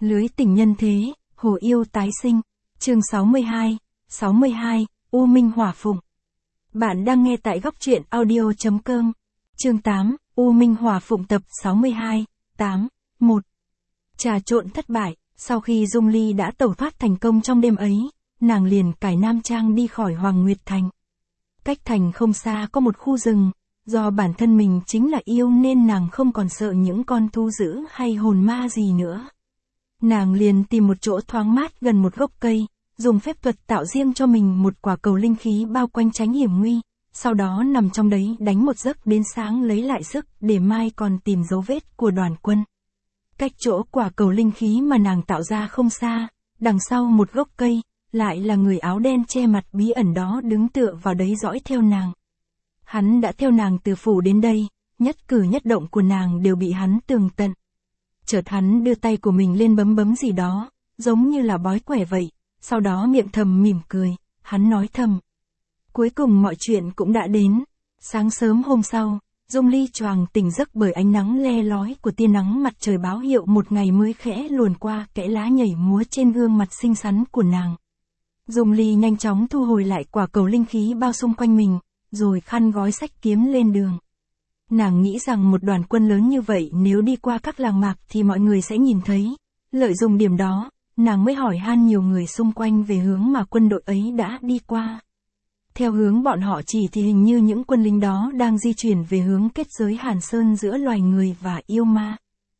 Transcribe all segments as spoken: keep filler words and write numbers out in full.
Lưới tình nhân thế, hồ yêu tái sinh. Chương sáu mươi hai, sáu mươi hai, U Minh Hỏa Phụng. Bạn đang nghe tại góc truyện audio chấm com. Chương tám, U Minh Hỏa Phụng tập sáu mươi hai, tám, một. Trà trộn thất bại, sau khi Dung Ly đã tẩu thoát thành công trong đêm ấy, nàng liền cải nam trang đi khỏi Hoàng Nguyệt Thành. Cách thành không xa có một khu rừng, do bản thân mình chính là yêu nên nàng không còn sợ những con thú dữ hay hồn ma gì nữa. Nàng liền tìm một chỗ thoáng mát gần một gốc cây, dùng phép thuật tạo riêng cho mình một quả cầu linh khí bao quanh tránh hiểm nguy, sau đó nằm trong đấy đánh một giấc đến sáng lấy lại sức để mai còn tìm dấu vết của đoàn quân. Cách chỗ quả cầu linh khí mà nàng tạo ra không xa, đằng sau một gốc cây, lại là người áo đen che mặt bí ẩn đó đứng tựa vào đấy dõi theo nàng. Hắn đã theo nàng từ phủ đến đây, nhất cử nhất động của nàng đều bị hắn tường tận. Chợt hắn đưa tay của mình lên bấm bấm gì đó, giống như là bói quẻ vậy, sau đó miệng thầm mỉm cười, hắn nói thầm. Cuối cùng mọi chuyện cũng đã đến. Sáng sớm hôm sau, Dung Ly choàng tỉnh giấc bởi ánh nắng le lói của tia nắng mặt trời báo hiệu một ngày mới khẽ luồn qua kẽ lá nhảy múa trên gương mặt xinh xắn của nàng. Dung Ly nhanh chóng thu hồi lại quả cầu linh khí bao xung quanh mình, rồi khăn gói sách kiếm lên đường. Nàng nghĩ rằng một đoàn quân lớn như vậy nếu đi qua các làng mạc thì mọi người sẽ nhìn thấy. Lợi dụng điểm đó, nàng mới hỏi han nhiều người xung quanh về hướng mà quân đội ấy đã đi qua. Theo hướng bọn họ chỉ thì hình như những quân lính đó đang di chuyển về hướng kết giới Hàn Sơn giữa loài người và yêu ma.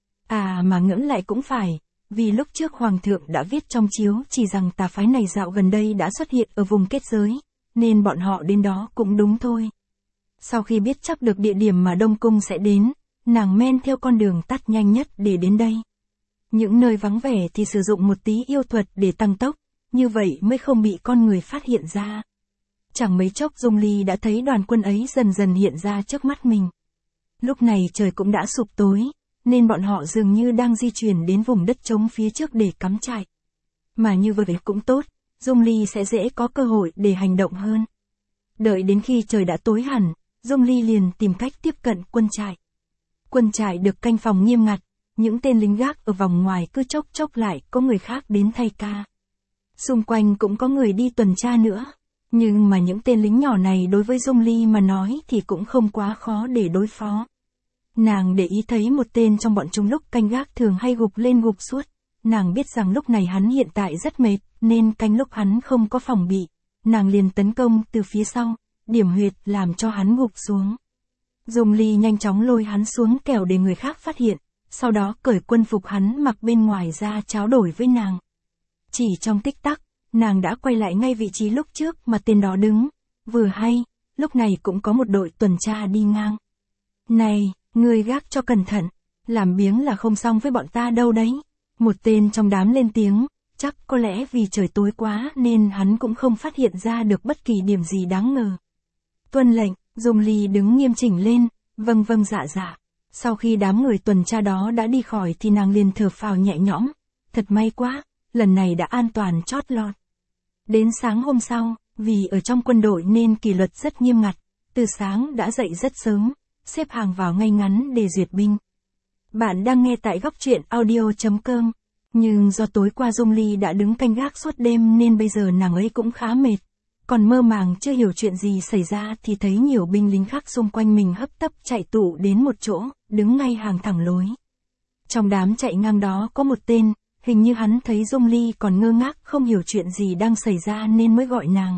À mà ngẫm lại cũng phải, vì lúc trước Hoàng thượng đã viết trong chiếu chỉ rằng tà phái này dạo gần đây đã xuất hiện ở vùng kết giới, nên bọn họ đến đó cũng đúng thôi. Sau khi biết chắc được địa điểm mà Đông Cung sẽ đến, nàng men theo con đường tắt nhanh nhất để đến đây. Những nơi vắng vẻ thì sử dụng một tí yêu thuật để tăng tốc, như vậy mới không bị con người phát hiện ra. Chẳng mấy chốc Dung Ly đã thấy đoàn quân ấy dần dần hiện ra trước mắt mình. Lúc này trời cũng đã sụp tối, nên bọn họ dường như đang di chuyển đến vùng đất trống phía trước để cắm trại. Mà như vậy cũng tốt, Dung Ly sẽ dễ có cơ hội để hành động hơn. Đợi đến khi trời đã tối hẳn, Dung Ly liền tìm cách tiếp cận quân trại. Quân trại được canh phòng nghiêm ngặt, những tên lính gác ở vòng ngoài cứ chốc chốc lại có người khác đến thay ca. Xung quanh cũng có người đi tuần tra nữa, nhưng mà những tên lính nhỏ này đối với Dung Ly mà nói thì cũng không quá khó để đối phó. Nàng để ý thấy một tên trong bọn chúng lúc canh gác thường hay gục lên gục suốt, nàng biết rằng lúc này hắn hiện tại rất mệt, nên canh lúc hắn không có phòng bị, nàng liền tấn công từ phía sau, điểm huyệt làm cho hắn gục xuống. Dung Ly nhanh chóng lôi hắn xuống kẻo để người khác phát hiện, sau đó cởi quân phục hắn mặc bên ngoài ra tráo đổi với nàng. Chỉ trong tích tắc, nàng đã quay lại ngay vị trí lúc trước mà tên đó đứng. Vừa hay, lúc này cũng có một đội tuần tra đi ngang. Này, ngươi gác cho cẩn thận, làm biếng là không xong với bọn ta đâu đấy. Một tên trong đám lên tiếng, chắc có lẽ vì trời tối quá nên hắn cũng không phát hiện ra được bất kỳ điểm gì đáng ngờ. Tuân lệnh, Dung Ly đứng nghiêm chỉnh lên, vâng vâng dạ dạ. Sau khi đám người tuần tra đó đã đi khỏi thì nàng liền thở phào nhẹ nhõm. Thật may quá, lần này đã an toàn chót lọt. Đến sáng hôm sau, vì ở trong quân đội nên kỷ luật rất nghiêm ngặt, từ sáng đã dậy rất sớm, xếp hàng vào ngay ngắn để duyệt binh. Bạn đang nghe tại góc truyện audio chấm com, nhưng do tối qua Dung Ly đã đứng canh gác suốt đêm nên bây giờ nàng ấy cũng khá mệt. Còn mơ màng chưa hiểu chuyện gì xảy ra thì thấy nhiều binh lính khác xung quanh mình hấp tấp chạy tụ đến một chỗ, đứng ngay hàng thẳng lối. Trong đám chạy ngang đó có một tên, hình như hắn thấy Dung Ly còn ngơ ngác không hiểu chuyện gì đang xảy ra nên mới gọi nàng.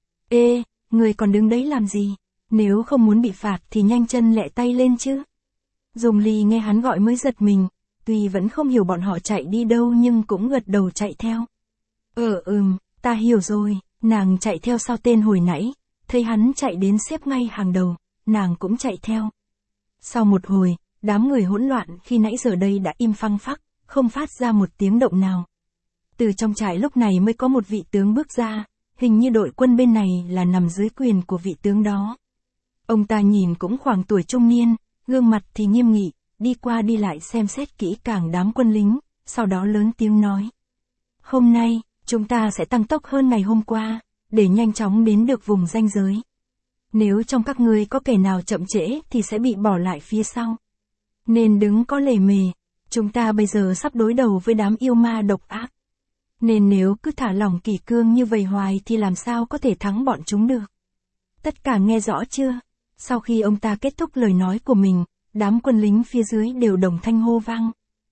Ê, người còn đứng đấy làm gì? Nếu không muốn bị phạt thì nhanh chân lẹ tay lên chứ. Dung Ly nghe hắn gọi mới giật mình, tuy vẫn không hiểu bọn họ chạy đi đâu nhưng cũng gật đầu chạy theo. Ờ ừm, ta hiểu rồi. Nàng chạy theo sau tên hồi nãy, thấy hắn chạy đến xếp ngay hàng đầu, nàng cũng chạy theo. Sau một hồi, đám người hỗn loạn khi nãy giờ đây đã im phăng phắc, không phát ra một tiếng động nào. Từ trong trại lúc này mới có một vị tướng bước ra, hình như đội quân bên này là nằm dưới quyền của vị tướng đó. Ông ta nhìn cũng khoảng tuổi trung niên, gương mặt thì nghiêm nghị, đi qua đi lại xem xét kỹ càng đám quân lính, sau đó lớn tiếng nói. Hôm nay, chúng ta sẽ tăng tốc hơn ngày hôm qua, để nhanh chóng đến được vùng ranh giới. Nếu trong các ngươi có kẻ nào chậm trễ thì sẽ bị bỏ lại phía sau. Nên đứng có lề mề, Chúng ta bây giờ sắp đối đầu với đám yêu ma độc ác. Nên nếu cứ thả lỏng kỷ cương như vậy hoài thì làm sao có thể thắng bọn chúng được. Tất cả nghe rõ chưa? Sau khi ông ta kết thúc lời nói của mình, đám quân lính phía dưới đều đồng thanh hô vang.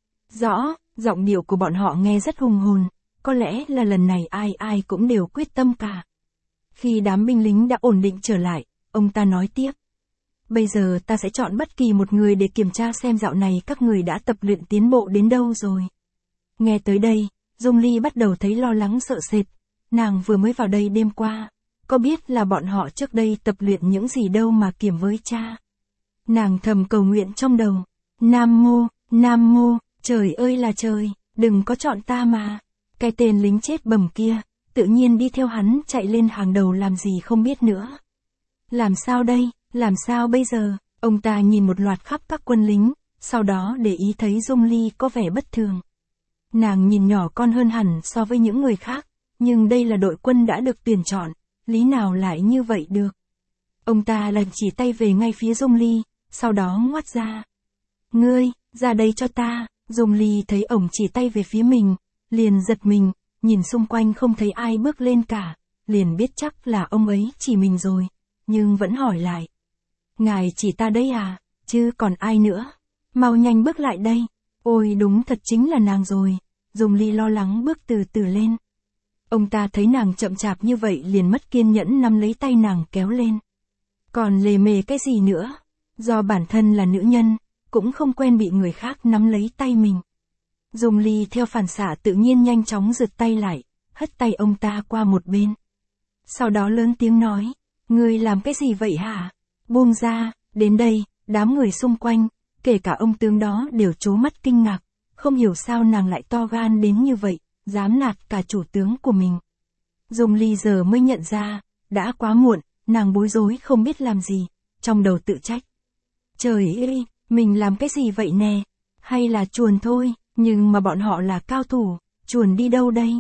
Rõ, giọng điệu của bọn họ nghe rất hùng hồn, có lẽ là lần này ai ai cũng đều quyết tâm cả. Khi đám binh lính đã ổn định trở lại, ông ta nói tiếp. Bây giờ ta sẽ chọn bất kỳ một người để kiểm tra xem dạo này các người đã tập luyện tiến bộ đến đâu rồi. Nghe tới đây, Dung Ly bắt đầu thấy lo lắng sợ sệt. Nàng vừa mới vào đây đêm qua, có biết là bọn họ trước đây tập luyện những gì đâu mà kiểm với cha. Nàng thầm cầu nguyện trong đầu. Nam mô, Nam mô, trời ơi là trời, đừng có chọn ta mà. Cái tên lính chết bầm kia, tự nhiên đi theo hắn chạy lên hàng đầu làm gì không biết nữa. Làm sao đây, làm sao bây giờ? Ông ta nhìn một loạt khắp các quân lính, sau đó để ý thấy Dung Ly có vẻ bất thường. Nàng nhìn nhỏ con hơn hẳn so với những người khác, nhưng đây là đội quân đã được tuyển chọn, lý nào lại như vậy được. Ông ta lần chỉ tay về ngay phía Dung Ly, sau đó ngoắt ra. Ngươi, ra đây cho ta. Dung Ly thấy ổng chỉ tay về phía mình, liền giật mình, nhìn xung quanh không thấy ai bước lên cả, liền biết chắc là ông ấy chỉ mình rồi, nhưng vẫn hỏi lại. Ngài chỉ ta đấy à, chứ còn ai nữa? Mau nhanh bước lại đây. Ôi đúng thật chính là nàng rồi. Dung Ly lo lắng bước từ từ lên. Ông ta thấy nàng chậm chạp như vậy liền mất kiên nhẫn nắm lấy tay nàng kéo lên. Còn lề mề cái gì nữa? Do bản thân là nữ nhân, cũng không quen bị người khác nắm lấy tay mình. Dung Ly theo phản xạ tự nhiên nhanh chóng giật tay lại, hất tay ông ta qua một bên. Sau đó lớn tiếng nói, ngươi làm cái gì vậy hả? Buông ra. Đến đây, đám người xung quanh, kể cả ông tướng đó đều trố mắt kinh ngạc, không hiểu sao nàng lại to gan đến như vậy, dám nạt cả chủ tướng của mình. Dung Ly giờ mới nhận ra, đã quá muộn, nàng bối rối không biết làm gì, trong đầu tự trách. Trời ơi, mình làm cái gì vậy nè? Hay là chuồn thôi, nhưng mà bọn họ là cao thủ, chuồn đi đâu đây?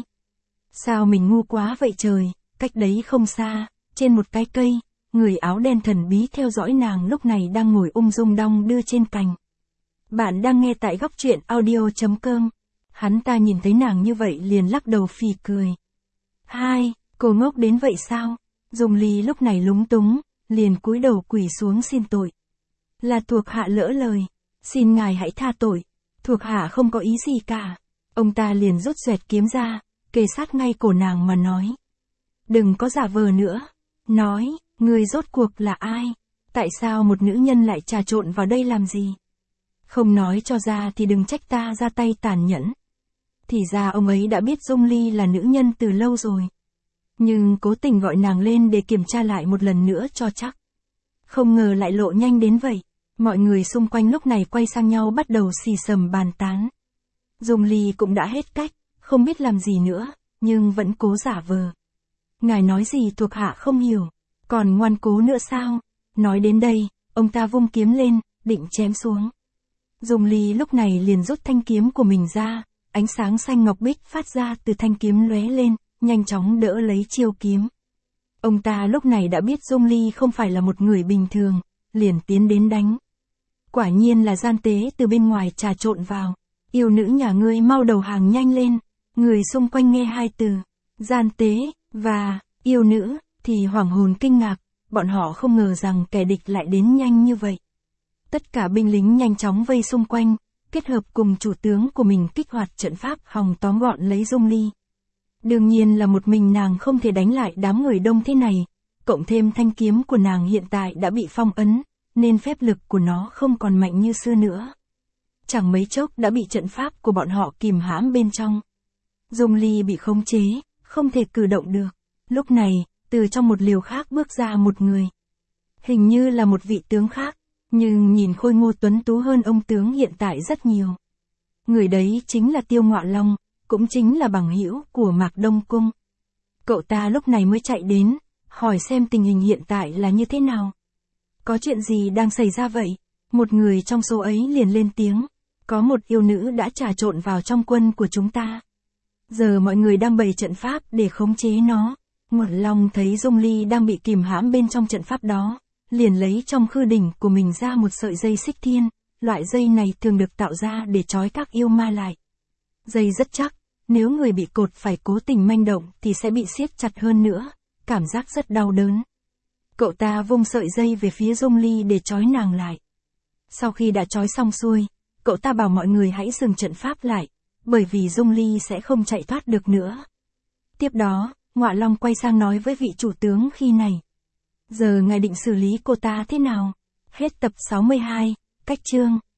Sao mình ngu quá vậy trời? Cách đấy không xa, trên một cái cây, người áo đen thần bí theo dõi nàng lúc này đang ngồi ung dung đong đưa trên cành. Bạn đang nghe tại góc truyện audio chấm com. Hắn ta nhìn thấy nàng như vậy liền lắc đầu phì cười. Hai, cô ngốc đến vậy sao? Dung Ly lúc này lúng túng, liền cúi đầu quỳ xuống xin tội. Là thuộc hạ lỡ lời, xin ngài hãy tha tội, thuộc hạ không có ý gì cả. Ông ta liền rút xoẹt kiếm ra, kề sát ngay cổ nàng mà nói. Đừng có giả vờ nữa. Nói, người rốt cuộc là ai? Tại sao một nữ nhân lại trà trộn vào đây làm gì? Không nói cho ra thì đừng trách ta ra tay tàn nhẫn. Thì ra ông ấy đã biết Dung Ly là nữ nhân từ lâu rồi. Nhưng cố tình gọi nàng lên để kiểm tra lại một lần nữa cho chắc. Không ngờ lại lộ nhanh đến vậy. Mọi người xung quanh lúc này quay sang nhau bắt đầu xì xầm bàn tán. Dung Ly cũng đã hết cách, không biết làm gì nữa, nhưng vẫn cố giả vờ. Ngài nói gì thuộc hạ không hiểu, còn ngoan cố nữa sao? Nói đến đây, ông ta vung kiếm lên, định chém xuống. Dung Ly lúc này liền rút thanh kiếm của mình ra, ánh sáng xanh ngọc bích phát ra từ thanh kiếm lóe lên, nhanh chóng đỡ lấy chiêu kiếm. Ông ta lúc này đã biết Dung Ly không phải là một người bình thường, liền tiến đến đánh. Quả nhiên là gian tế từ bên ngoài trà trộn vào. Yêu nữ nhà ngươi mau đầu hàng nhanh lên. Người xung quanh nghe hai từ, gian tế, và, yêu nữ, thì hoảng hồn kinh ngạc, bọn họ không ngờ rằng kẻ địch lại đến nhanh như vậy. Tất cả binh lính nhanh chóng vây xung quanh, kết hợp cùng chủ tướng của mình kích hoạt trận pháp hòng tóm gọn lấy Dung Ly. Đương nhiên là một mình nàng không thể đánh lại đám người đông thế này, cộng thêm thanh kiếm của nàng hiện tại đã bị phong ấn, nên phép lực của nó không còn mạnh như xưa nữa. Chẳng mấy chốc đã bị trận pháp của bọn họ kìm hãm bên trong. Dung Ly bị khống chế, không thể cử động được. Lúc này, từ trong một liều khác bước ra một người. Hình như là một vị tướng khác, nhưng nhìn khôi ngô tuấn tú hơn ông tướng hiện tại rất nhiều. Người đấy chính là Tiêu Ngọa Long, cũng chính là bằng hữu của Mạc Đông Cung. Cậu ta lúc này mới chạy đến, hỏi xem tình hình hiện tại là như thế nào. Có chuyện gì đang xảy ra vậy? Một người trong số ấy liền lên tiếng. Có một yêu nữ đã trà trộn vào trong quân của chúng ta. Giờ mọi người đang bày trận pháp để khống chế nó. Ngọa Long thấy Dung Ly đang bị kìm hãm bên trong trận pháp đó, liền lấy trong khư đỉnh của mình ra một sợi dây xích thiên, Loại dây này thường được tạo ra để trói các yêu ma lại. Dây rất chắc, nếu người bị cột phải cố tình manh động thì sẽ bị siết chặt hơn nữa, cảm giác rất đau đớn. Cậu ta vung sợi dây về phía Dung Ly để trói nàng lại. Sau khi đã trói xong xuôi, cậu ta bảo mọi người hãy dừng trận pháp lại, bởi vì Dung Ly sẽ không chạy thoát được nữa. Tiếp đó, Ngọa Long quay sang nói với vị chủ tướng khi này. Giờ ngài định xử lý cô ta thế nào? Hết tập sáu mươi hai, cách chương.